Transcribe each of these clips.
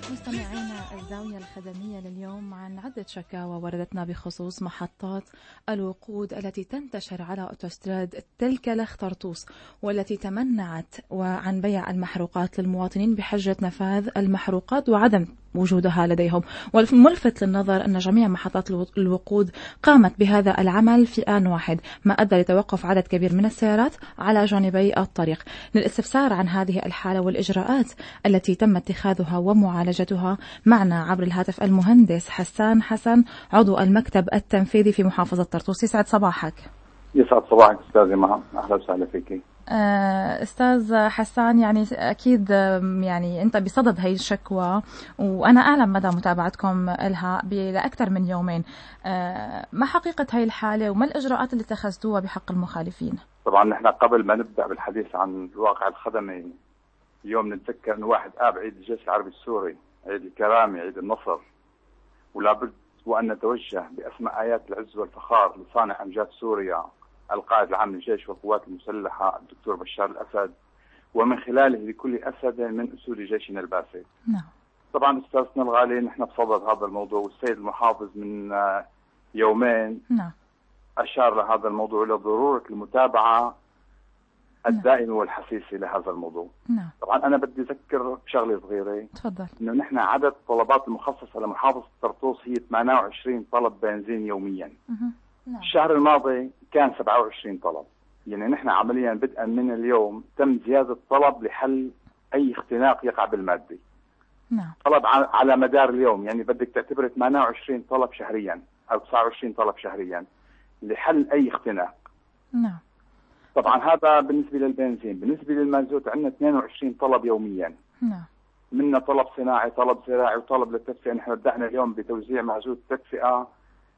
مستمعينا الزاوية الخدمية لليوم عن عدة شكاوى وردتنا بخصوص محطات الوقود التي تنتشر على أوتوستراد تلكلخ طرطوس والتي تمنعت وعن بيع المحروقات للمواطنين بحجة نفاذ المحروقات وعدم وجودها لديهم. والملفت للنظر أن جميع محطات الوقود قامت بهذا العمل في آن واحد، ما أدى لتوقف عدد كبير من السيارات على جانبي الطريق. للاستفسار عن هذه الحالة والإجراءات التي تم اتخاذها ومعالجتها معنا عبر الهاتف المهندس حسان حسن، عضو المكتب التنفيذي في محافظة طرطوس. يسعد صباحك. يسعد صباحك أستاذي مها، أهلا وسهلا فيكي. أستاذ حسان، يعني أكيد يعني أنت بصدد هاي الشكوى وأنا أعلم مدى متابعتكم لها لأكثر من يومين. ما حقيقة هاي الحالة وما الإجراءات اللي اتخذتوها بحق المخالفين؟ طبعا نحن قبل ما نبدأ بالحديث عن الواقع الخدمي، اليوم نتذكر أن 1 آب عيد الجيش العربي السوري، عيد الكرامة، عيد النصر، ولابد وأن نتوجه بأسماء آيات العز والفخار لصانع أمجاد سوريا القائد العام للجيش والقوات المسلحة الدكتور بشار الأسد، ومن خلاله لكل أسد من أسود جيشنا الباسل. نعم. طبعا أستاذنا الغالي، نحن بصدد هذا الموضوع، والسيد المحافظ من يومين نعم أشار لهذا الموضوع إلى ضرورة المتابعة الدائمة والحسيسة لهذا الموضوع. نعم. طبعا أنا بدي أذكر بشغلة صغيرة. تفضل. إنه نحن عدد الطلبات المخصصة لمحافظة طرطوس هي 28 طلب بنزين يوميا. نعم. الشهر الماضي كان 27 طلب. يعني نحن عمليا بدءا من اليوم تم زيادة طلب لحل أي اختناق يقع بالمادة. نعم. طلب على مدار اليوم، يعني بدك تعتبر 28 طلب شهريا أو 29 طلب شهريا لحل أي اختناق. نعم. طبعا هذا بالنسبة للبنزين. بالنسبة للمازوت عندنا 22 طلب يوميا. نعم. منا طلب صناعي، طلب زراعي، وطلب للتدفئة. نحن بدأنا اليوم بتوزيع مازوت تدفئة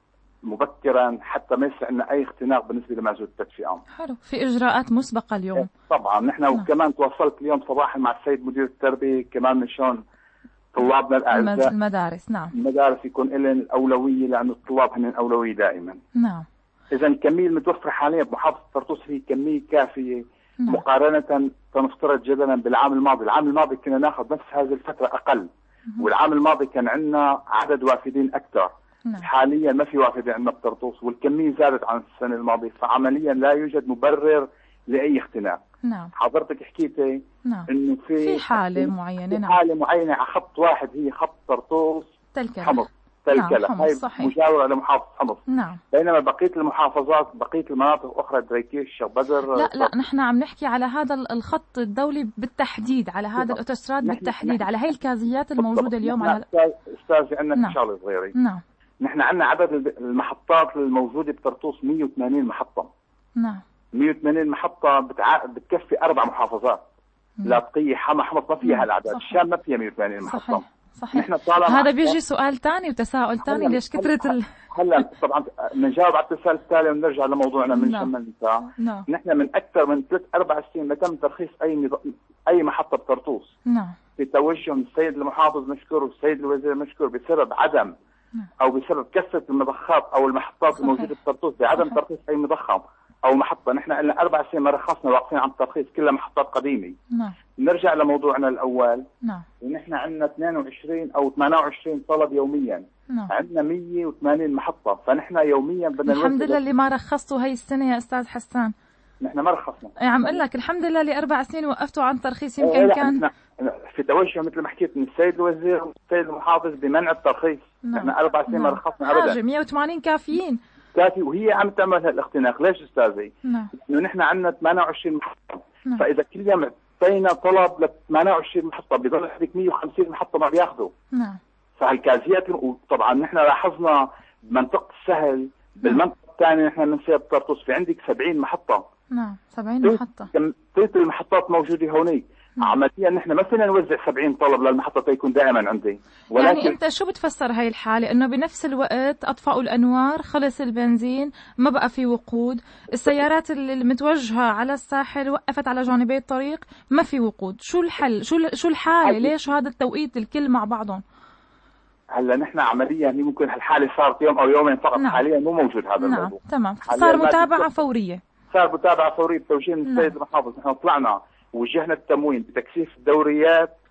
مبكرا حتى ما يصير عندنا أي اختناق بالنسبة لمازوت التدفئة. حلو، في إجراءات مسبقة اليوم. طبعا نحن وكمان تواصلت اليوم صباحا مع السيد مدير التربية كمان من شون طلابنا الأعزاء المدارس. نعم. المدارس يكون لهم الأولوية، لأن الطلاب هن الأولوية دائما. نعم. إذا الكمية المتوفرة حاليا بمحافظة طرطوس هي كمية كافية. نعم. مقارنة تنفترض جدلا بالعام الماضي. العام الماضي كنا ناخذ نفس هذه الفترة أقل، والعام الماضي كان عندنا عدد وافدين أكثر. نعم. حاليا ما في وافدين عندنا بطرطوس، والكمية زادت عن السنة الماضية، فعمليا لا يوجد مبرر لأي اختناق. نعم. حضرتك حكيتي نعم. إنه في حالة معينة. نعم. حالة معينة على خط واحد، هي خط طرطوس حمص تلكلة. نعم. هاي صحيح. مجاورة لمحافظة حمص. نعم. بينما بقية المحافظات، بقية المناطق الأخرى، دريكيش، الشيخ بدر. لا نحن عم نحكي على هذا الخط الدولي بالتحديد، على هذا الأوتوستراد بالتحديد، على هاي الكازيات الموجودة اليوم. على أستاذي عندنا نعم. شغلة صغيرة. نعم. نحن عندنا عدد المحطات الموجودة بطرطوس 180 محطة. نعم. 180 محطة بتكفي 4 محافظات. لاذقية، حما، حمص ما فيها هالعدد. الشام ما فيها 180 محطة. صحيح. هذا بيجي سؤال تاني وتساؤل تاني، ليش كثرة هلا طبعا نجاوب على التساؤل التالي ونرجع لموضوعنا من شمال النساء. نحن من أكثر من 3-4 سنين ما تم ترخيص أي محطة بطرطوس. نعم. في توجه من السيد المحافظ مشكور والسيد الوزير مشكور بسبب عدم أو بسبب كثرة المضخات أو المحطات الموجودة بطرطوس بعدم ترخيص أي مضخم أو محطة. نحن لنا 4 سنين ما رخصنا، واقفين عن الترخيص، كلها محطات قديمة. نعم. نرجع لموضوعنا الأول. نعم. ونحن عندنا 22 أو 28 طلب يوميا. نعم. عندنا 180 محطة، فنحن يوميا بدنا الحمد لله اللي ما رخصتوا هاي السنة يا أستاذ حسان. نحن ما رخصنا. عم أقول لك الحمد لله اللي 4 سنين وقفتوا عن ترخيص. يمكن كان في توجه مثل ما حكيت من السيد الوزير والسيد المحافظ بمنع الترخيص. نحن 4 سنين ما رخصنا أبدا. 180 كافيين. كافي، وهي عم تعمل هالاختناق. ليش أستاذي؟ نعم. إنه نحن عندنا 28 محطة. نعم. فإذا كل يوم اعطينا طلب ل 28 محطة بضل عندك 150 محطة ما بياخذوا. نعم. فهالكازيات، وطبعا نحن لاحظنا بمنطقة السهل، بالمنطقة الثانية نحن من سيب طرطوس في عندك 70 محطة. نعم. 70 محطة. ثلث المحطات موجودة هونيك. عمليا نحن ما فينا نوزع 70 طلب للمحطة تيكون دائما عندي. ولكن يعني انت شو بتفسر هاي الحالة؟ انه بنفس الوقت اطفأوا الانوار، خلص البنزين، ما بقى في وقود، السيارات المتوجهة على الساحل وقفت على جانبي الطريق، ما في وقود. شو الحل؟ شو الحالة؟ ليش هذا التوقيت الكل مع بعضهم؟ هلا نحن عمليا هي ممكن الحالة صارت يوم او يومين فقط. نعم. حاليا مو موجود هذا الموضوع. نعم. تمام. صار متابعة فورية. صار متابعة فورية بتوجيه من السيد المحافظ. نحن طلعنا ووجهنا التموين بتكثيف الدوريات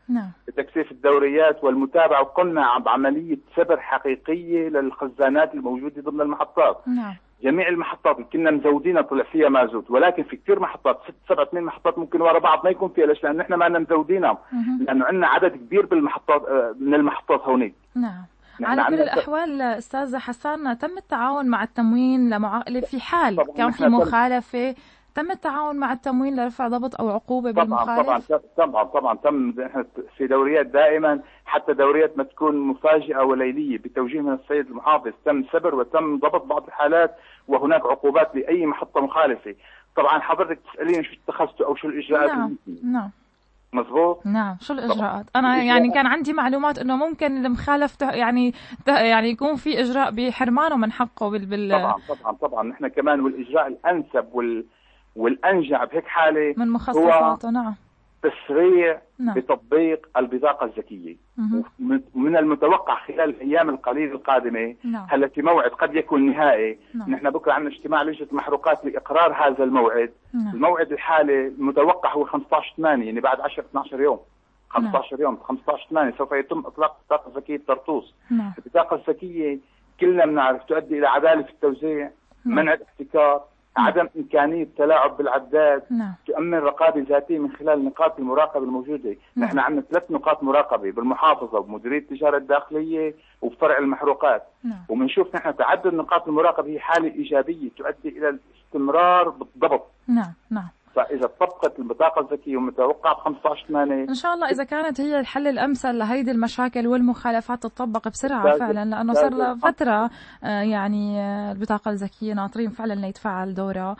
نعم. بتكثيف الدوريات والمتابعة، وقمنا بعملية سبر حقيقية للخزانات الموجودة ضمن المحطات. نعم. جميع المحطات اللي كنا مزودينها طلع فيها مازوت، ولكن في كثير محطات 6 7 8 محطات ممكن ورا بعض ما يكون فيها. ليش؟ لأن احنا ما مزودينها، لأنه عندنا عدد كبير بالمحطات من المحطات هونيك. نعم. على كل الأحوال أستاذ حسان، تم التعاون مع التموين في حال كان في مخالفة، تم التعاون مع التموين لرفع ضبط أو عقوبة بالمخالف؟ طبعا تم في دوريات دائما، حتى دوريات ما تكون مفاجئة وليلية بتوجيه من السيد المحافظ تم سبر وتم ضبط بعض الحالات، وهناك عقوبات لأي محطة مخالفة. طبعا حضرتك تسألين شو اتخذتوا أو شو الإجراءات؟ نعم. مظبوط. نعم. شو الإجراءات؟ أنا يعني كان عندي معلومات إنه ممكن المخالف يعني يكون في إجراء بحرمانه من حقه طبعا نحن كمان، والإجراء الأنسب والأنجع بهيك حالة من مخصصاته. نعم. تسريع بتطبيق البطاقة الذكية. من المتوقع خلال الأيام القليلة القادمة، هلا في موعد قد يكون نهائي. نحن بكرة عندنا اجتماع لجنة المحروقات لإقرار هذا الموعد. الموعد الحالي المتوقع هو 15/8، يعني بعد 10-12 يوم. 15 يوم 15/8 سوف يتم إطلاق البطاقة الذكية بطرطوس. البطاقة الذكية كلنا بنعرف تؤدي إلى عدالة في التوزيع، منع الاحتكار، عدم إمكانية تلاعب بالعداد، تؤمن رقابة ذاتية من خلال نقاط المراقبة الموجودة. نحن عندنا 3 نقاط مراقبة بالمحافظة ومديرية التجارة الداخلية وبفرع المحروقات. وبنشوف نحن تعدد نقاط المراقبة هي حالة إيجابية تؤدي إلى الاستمرار بالضبط. نعم. فإذا طبقت البطاقة الذكية ومتوقع 15/8 إن شاء الله، إذا كانت هي الحل الأمثل لهيدي المشاكل والمخالفات تطبق بسرعة فعلا، لأنه صار لها فترة يعني البطاقة الذكية ناطرين فعلا ليتفعل دورها.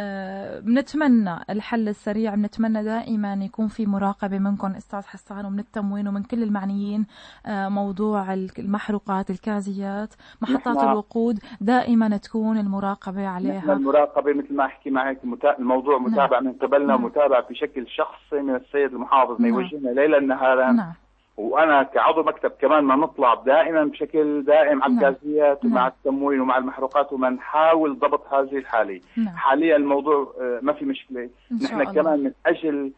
بنتمنى الحل السريع، بنتمنى دائما يكون في مراقبة منكم أستاذ حسان ومن التموين ومن كل المعنيين. موضوع المحروقات، الكازيات، محطات الوقود، دائما تكون المراقبة عليها. المراقبة مثل ما أحكي معك، الموضوع متابعة من قبلنا، متابعة بشكل شخصي من السيد المحافظ، ما يوجهنا ليلا نهارا. وأنا كعضو مكتب كمان ما نطلع دائما بشكل دائم على الكازيات ومع التموين ومع المحروقات، وما نحاول ضبط هذه الحالة. حاليا الموضوع ما في مشكلة. نحن كمان من أجل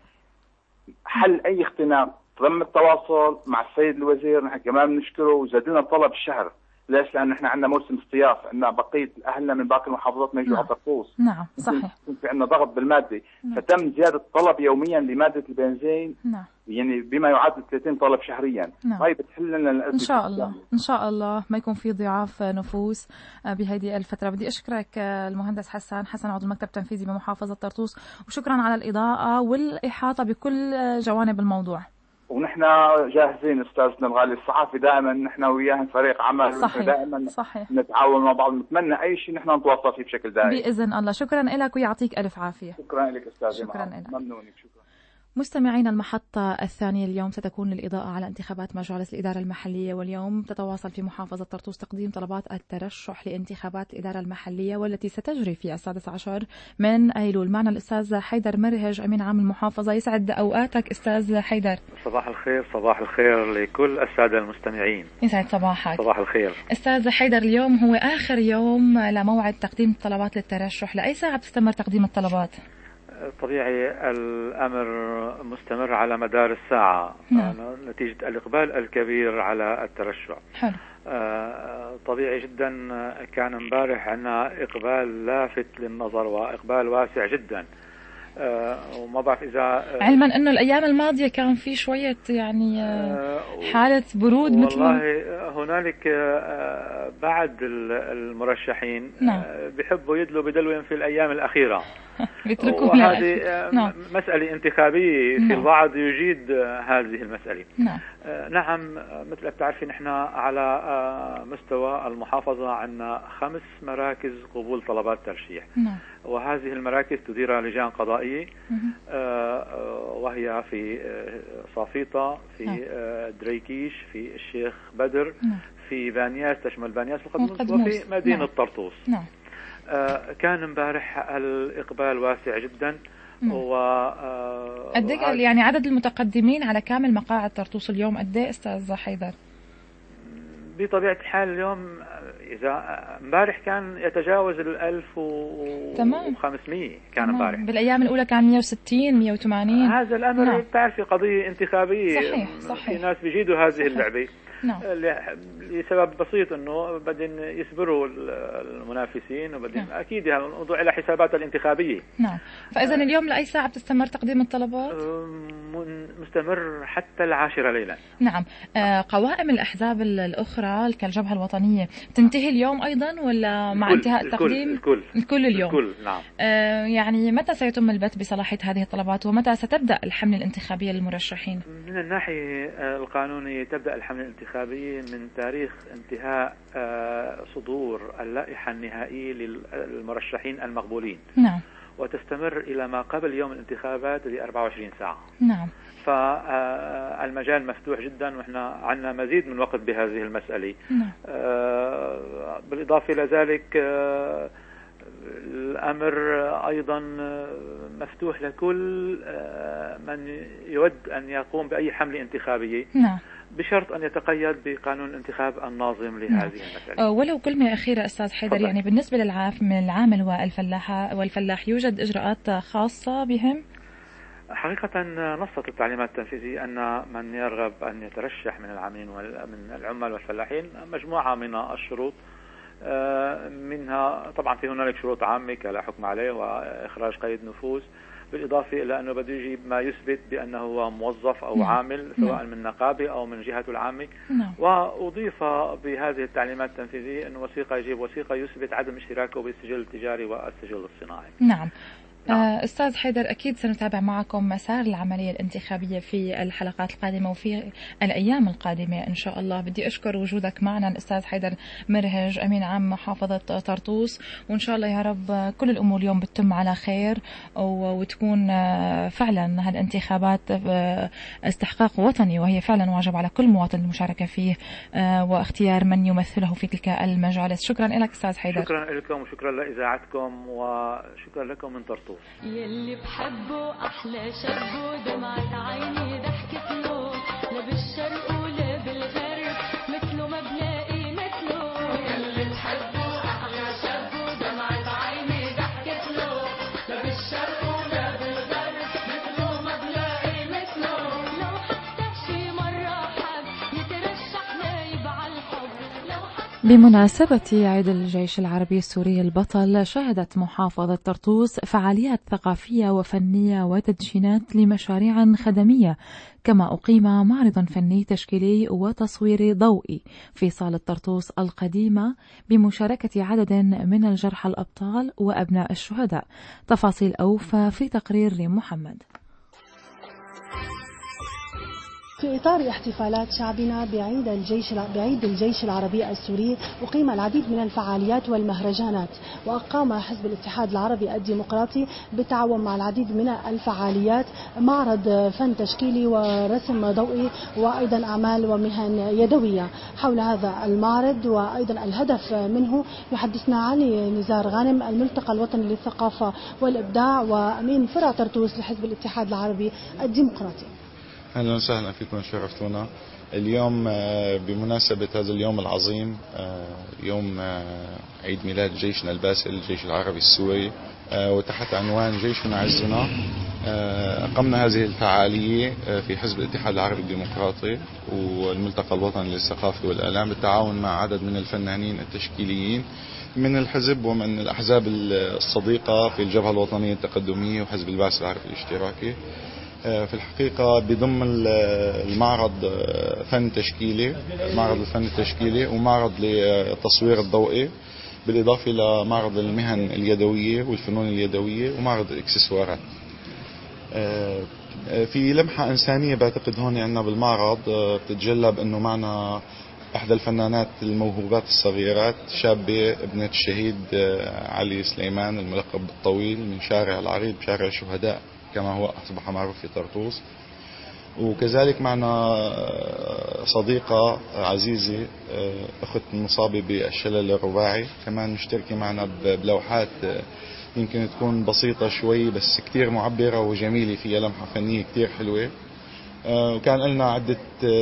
حل أي اختناق تم التواصل مع السيد الوزير. نحن كمان بنشكره وزادنا طلب الشهر. ليش؟ لأن نحن عندنا موسم اصطياف، عندنا بقية أهلنا من باقي المحافظات ما يجوا على طرطوس. نعم صحيح. في عندنا ضغط بالمادة. فتم زيادة طلب يوميا لمادة البنزين. يعني بما يعادل 30 طلب شهريا. هاي بتحل لنا الأزمة. إن شاء الله ما يكون في ضعاف نفوس بهذه الفترة. بدي أشكرك المهندس حسان عضو المكتب التنفيذي بمحافظة طرطوس، وشكرا على الإضاءة والإحاطة بكل جوانب الموضوع. ونحن جاهزين استاذنا الغالي الصحافي، دائما نحن وياه فريق عمل. دائما نتعاون مع بعض، نتمنى اي شيء نحن نتواصل فيه بشكل دائم باذن الله. شكرا لك ويعطيك الف عافيه. شكرا لك استاذ. شكرا لك. ممنونك. شكرا. مستمعينا، المحطة الثانية اليوم ستكون الإضاءة على انتخابات مجالس الإدارة المحلية، واليوم تتواصل في محافظة طرطوس تقديم طلبات الترشح لانتخابات الإدارة المحلية والتي ستجري في 16 من أيلول. معنا الأستاذ حيدر مرهج أمين عام المحافظة. يسعد أوقاتك أستاذ حيدر. صباح الخير. صباح الخير لكل السادة المستمعين. يسعد صباحك. صباح الخير. أستاذ حيدر، اليوم هو آخر يوم لموعد تقديم الطلبات للترشح، لأي ساعة بتستمر تقديم الطلبات؟ طبيعي الأمر مستمر على مدار الساعة. نتيجة الإقبال الكبير على الترشح. حلو. طبيعي جدا كان امبارح عندنا إقبال لافت للنظر وإقبال واسع جدا. وما بعرف إذا علما أنه الأيام الماضية كان في شوية يعني حالة برود والله هنالك بعض المرشحين بيحبوا يدلوا بدلو في الأيام الأخيرة. وهذه مسألة انتخابية. في البعض يجيد هذه المسألة. نعم مثل ما بتعرفين نحن على مستوى المحافظة عندنا 5 مراكز قبول طلبات ترشيح. وهذه المراكز تديرها لجان قضائية، وهي في صافيطة، في دريكيش، في الشيخ بدر، في بانياس تشمل بانياس وفي مدينة طرطوس. كان امبارح الإقبال واسع جدا. قد ايه يعني عدد المتقدمين على كامل مقاعد طرطوس اليوم؟ قد ايه استاذ حيدر؟ بطبيعة الحال اليوم إذا امبارح كان يتجاوز 1500 كان امبارح، بالأيام الأولى كان 160 180. هذا الأمر بتعرفي قضية انتخابية. صحيح. في ناس بيجيدوا هذه اللعبة لسبب بسيط انه بدهم يسبروا المنافسين وبدهم اكيد يعني الموضوع له حسابات الانتخابيه. نعم. فاذا اليوم لاي ساعه بتستمر تقديم الطلبات؟ مستمر حتى 10 ليلا. نعم. قوائم الاحزاب الاخرى كالجبهه الوطنيه تنتهي اليوم ايضا ولا مع انتهاء التقديم؟ الكل اليوم. الكل نعم. يعني متى سيتم البت بصلاحيه هذه الطلبات ومتى ستبدا الحمله الانتخابيه للمرشحين؟ من الناحيه القانونيه تبدا الحمله الانتخابيه من تاريخ انتهاء صدور اللائحة النهائية للمرشحين المقبولين. نعم. وتستمر إلى ما قبل يوم الانتخابات ب 24 ساعة. نعم. فالمجال مفتوح جدا وإحنا عندنا مزيد من وقت بهذه المسألة. نعم. بالإضافة إلى ذلك الأمر أيضا مفتوح لكل من يود أن يقوم بأي حملة انتخابية. نعم. بشرط أن يتقيد بقانون الانتخاب الناظم لهذه المسألة. ولو كلمة أخيرة أستاذ حيدر، يعني بالنسبة للعامل والفلاح يوجد إجراءات خاصة بهم؟ حقيقة نصت التعليمات التنفيذية أن من يرغب أن يترشح من العاملين ومن العمال والفلاحين مجموعة من الشروط، منها طبعا في هنالك شروط عامة كلا حكم عليه وإخراج قيد نفوذ، بالإضافة إلى أنه بده يجيب ما يثبت بأنه هو موظف أو عامل سواء من نقابة أو من جهته العامة. وأضيف بهذه التعليمات التنفيذية أنه يجيب وثيقة يثبت عدم اشتراكه بالسجل التجاري والسجل الصناعي. نعم. أستاذ حيدر، أكيد سنتابع معكم مسار العملية الانتخابية في الحلقات القادمة وفي الأيام القادمة إن شاء الله. بدي أشكر وجودك معنا الأستاذ حيدر مرهج، أمين عام محافظة طرطوس، وإن شاء الله يا رب كل الأمور اليوم بتتم على خير وتكون فعلا هالانتخابات استحقاق وطني، وهي فعلا واجب على كل مواطن المشاركة فيه واختيار من يمثله في تلك المجالس. شكرا لك أستاذ حيدر. شكرا لكم وشكرا لإذاعتكم وشكرا لكم من طرطوس. يلي بحبه أحلى شاب دمعة عيني ضحكة له، لا بالشرق ولا بالغرب مثله ما بلاقي مثله. يلي بحبه أحلى شاب دمعة عيني ضحكة له، لا بالشرق ولا بالغرب مثله ما بلاقي مثله. لو حتى شي مرة حب يترشح نايب على الحب. بمناسبة عيد الجيش العربي السوري البطل، شهدت محافظة طرطوس فعاليات ثقافية وفنية وتدشينات لمشاريع خدمية، كما أقيم معرض فني تشكيلي وتصويري ضوئي في صالة طرطوس القديمة بمشاركة عدد من الجرحى الأبطال وأبناء الشهداء. تفاصيل أوفى في تقرير محمد. في إطار احتفالات شعبنا بعيد الجيش العربي السوري، أقيم العديد من الفعاليات والمهرجانات، وأقام حزب الاتحاد العربي الديمقراطي بالتعاون مع العديد من الفعاليات معرض فن تشكيلي ورسم ضوئي وأيضا أعمال ومهن يدوية. حول هذا المعرض وأيضا الهدف منه يحدثنا علي نزار غانم، الملتقى الوطني للثقافة والإبداع وأمين فرع طرطوس لحزب الاتحاد العربي الديمقراطي. أهلا وسهلا فيكم، شرفتونا اليوم بمناسبة هذا اليوم العظيم، يوم عيد ميلاد جيشنا الباسل الجيش العربي السوري، وتحت عنوان جيشنا عزنا. أقمنا هذه الفعالية في حزب الاتحاد العربي الديمقراطي والملتقى الوطني للثقافة والإعلام بالتعاون مع عدد من الفنانين التشكيليين من الحزب ومن الأحزاب الصديقة في الجبهة الوطنية التقدمية وحزب البعث العربي الاشتراكي. في الحقيقة بضم المعرض فن تشكيلي، معرض الفن التشكيلي ومعرض للتصوير الضوئي، بالإضافة إلى معرض المهن اليدوية والفنون اليدوية ومعرض الإكسسوارات. في لمحة إنسانية بعتقد هون عندنا بالمعرض بتتجلى بأنه معنا إحدى الفنانات الموهوبات الصغيرات، شابة ابنة الشهيد علي سليمان الملقب بالطويل، من شارع العريض شارع الشهداء كما هو أصبح معروف في طرطوس. وكذلك معنا صديقة عزيزة أخت مصابة بالشلل الرباعي، كمان مشتركة معنا بلوحات يمكن تكون بسيطة شوي بس كتير معبرة وجميلة، فيها لمحة فنية كتير حلوة. وكان لنا عدة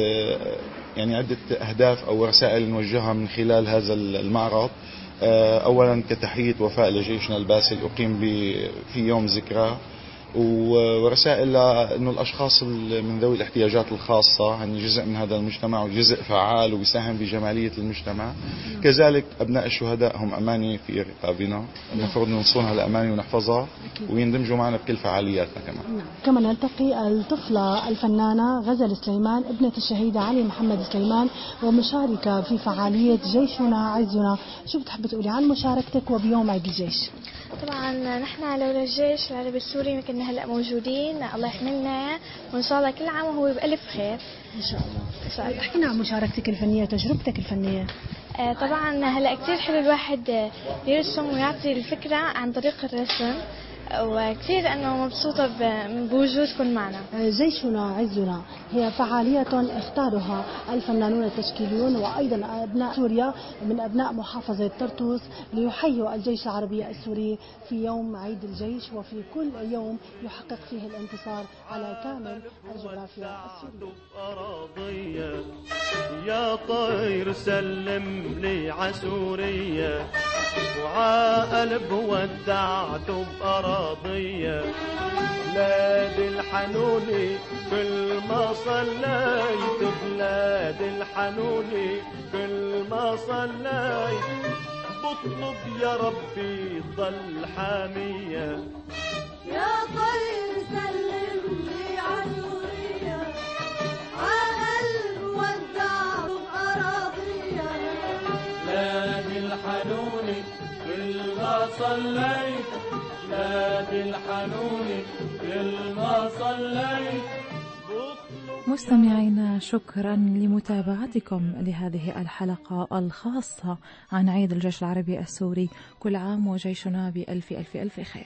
أهداف أو رسائل نوجهها من خلال هذا المعرض. أولا كتحية وفاء لجيشنا الباسل أقيم في يوم ذكرى، ورسائل أنه الأشخاص من ذوي الاحتياجات الخاصة هن جزء من هذا المجتمع وجزء فعال وبيساهم بجمالية المجتمع. كذلك أبناء الشهداء هم أماني في رقابنا، المفروض ننصونها لأماني ونحفظها ويندمجوا معنا بكل فعالياتنا كمان. كما نلتقي الطفلة الفنانة غزل سليمان ابنة الشهيد علي محمد سليمان ومشاركة في فعالية جيشنا عزنا. شو بتحب تقولي عن مشاركتك وبيوم عيد الجيش؟ طبعا نحن لولا الجيش العربي السوري ما كنا هلا موجودين، الله يحملنا وان شاء الله كل عام وهو بألف خير ان شاء الله. ان شاء الله. احكينا عن مشاركتك الفنيه، تجربتك الفنيه. طبعا هلا كثير حلو الواحد يرسم ويعطي الفكره عن طريق الرسم، وكثير أنه مبسوطة بوجودكم معنا. جيشنا عزنا هي فعالية اختارها الفنانون التشكيليون وأيضا أبناء سوريا من أبناء محافظة طرطوس ليحيوا الجيش العربي السوري في يوم عيد الجيش وفي كل يوم يحقق فيه الانتصار على كامل الجغرافيا السورية. يا طير سلم لي عسورية وعقلب ودعته بأراضية، بلاد الحنوني كل ما صليت، بلاد الحنوني كل ما صليت، بطلب يا ربي ضل حامية. يا طير سلم لي عسورية عقلب ودعته بأراضية، بلاد الحنوني كل ما صليت، بلاد الحنوني كل ما صليت. مستمعينا، شكرا لمتابعتكم لهذه الحلقة الخاصة عن عيد الجيش العربي السوري. كل عام وجيشنا بألف ألف ألف خير.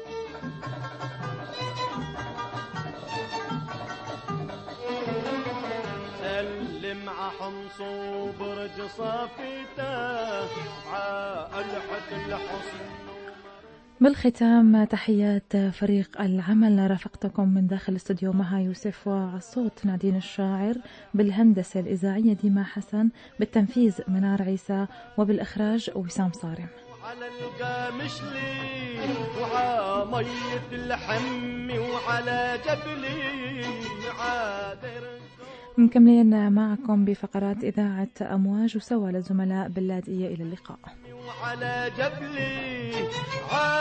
سلم عحمص وبرج صافيته عالحة الحصن. بالختام تحيات فريق العمل، رافقتكم من داخل الاستوديو مها يوسف، والصوت نادين الشاعر، بالهندسة الإذاعية ديما حسن، بالتنفيذ منار عيسى، وبالإخراج وسام صارم. على القامشلي وعلى مية اللحم وعلى جبلي عادر. مكملين معكم بفقرات إذاعة أمواج وسوا للزملاء باللاذقية. إلى اللقاء. وعلى جبلي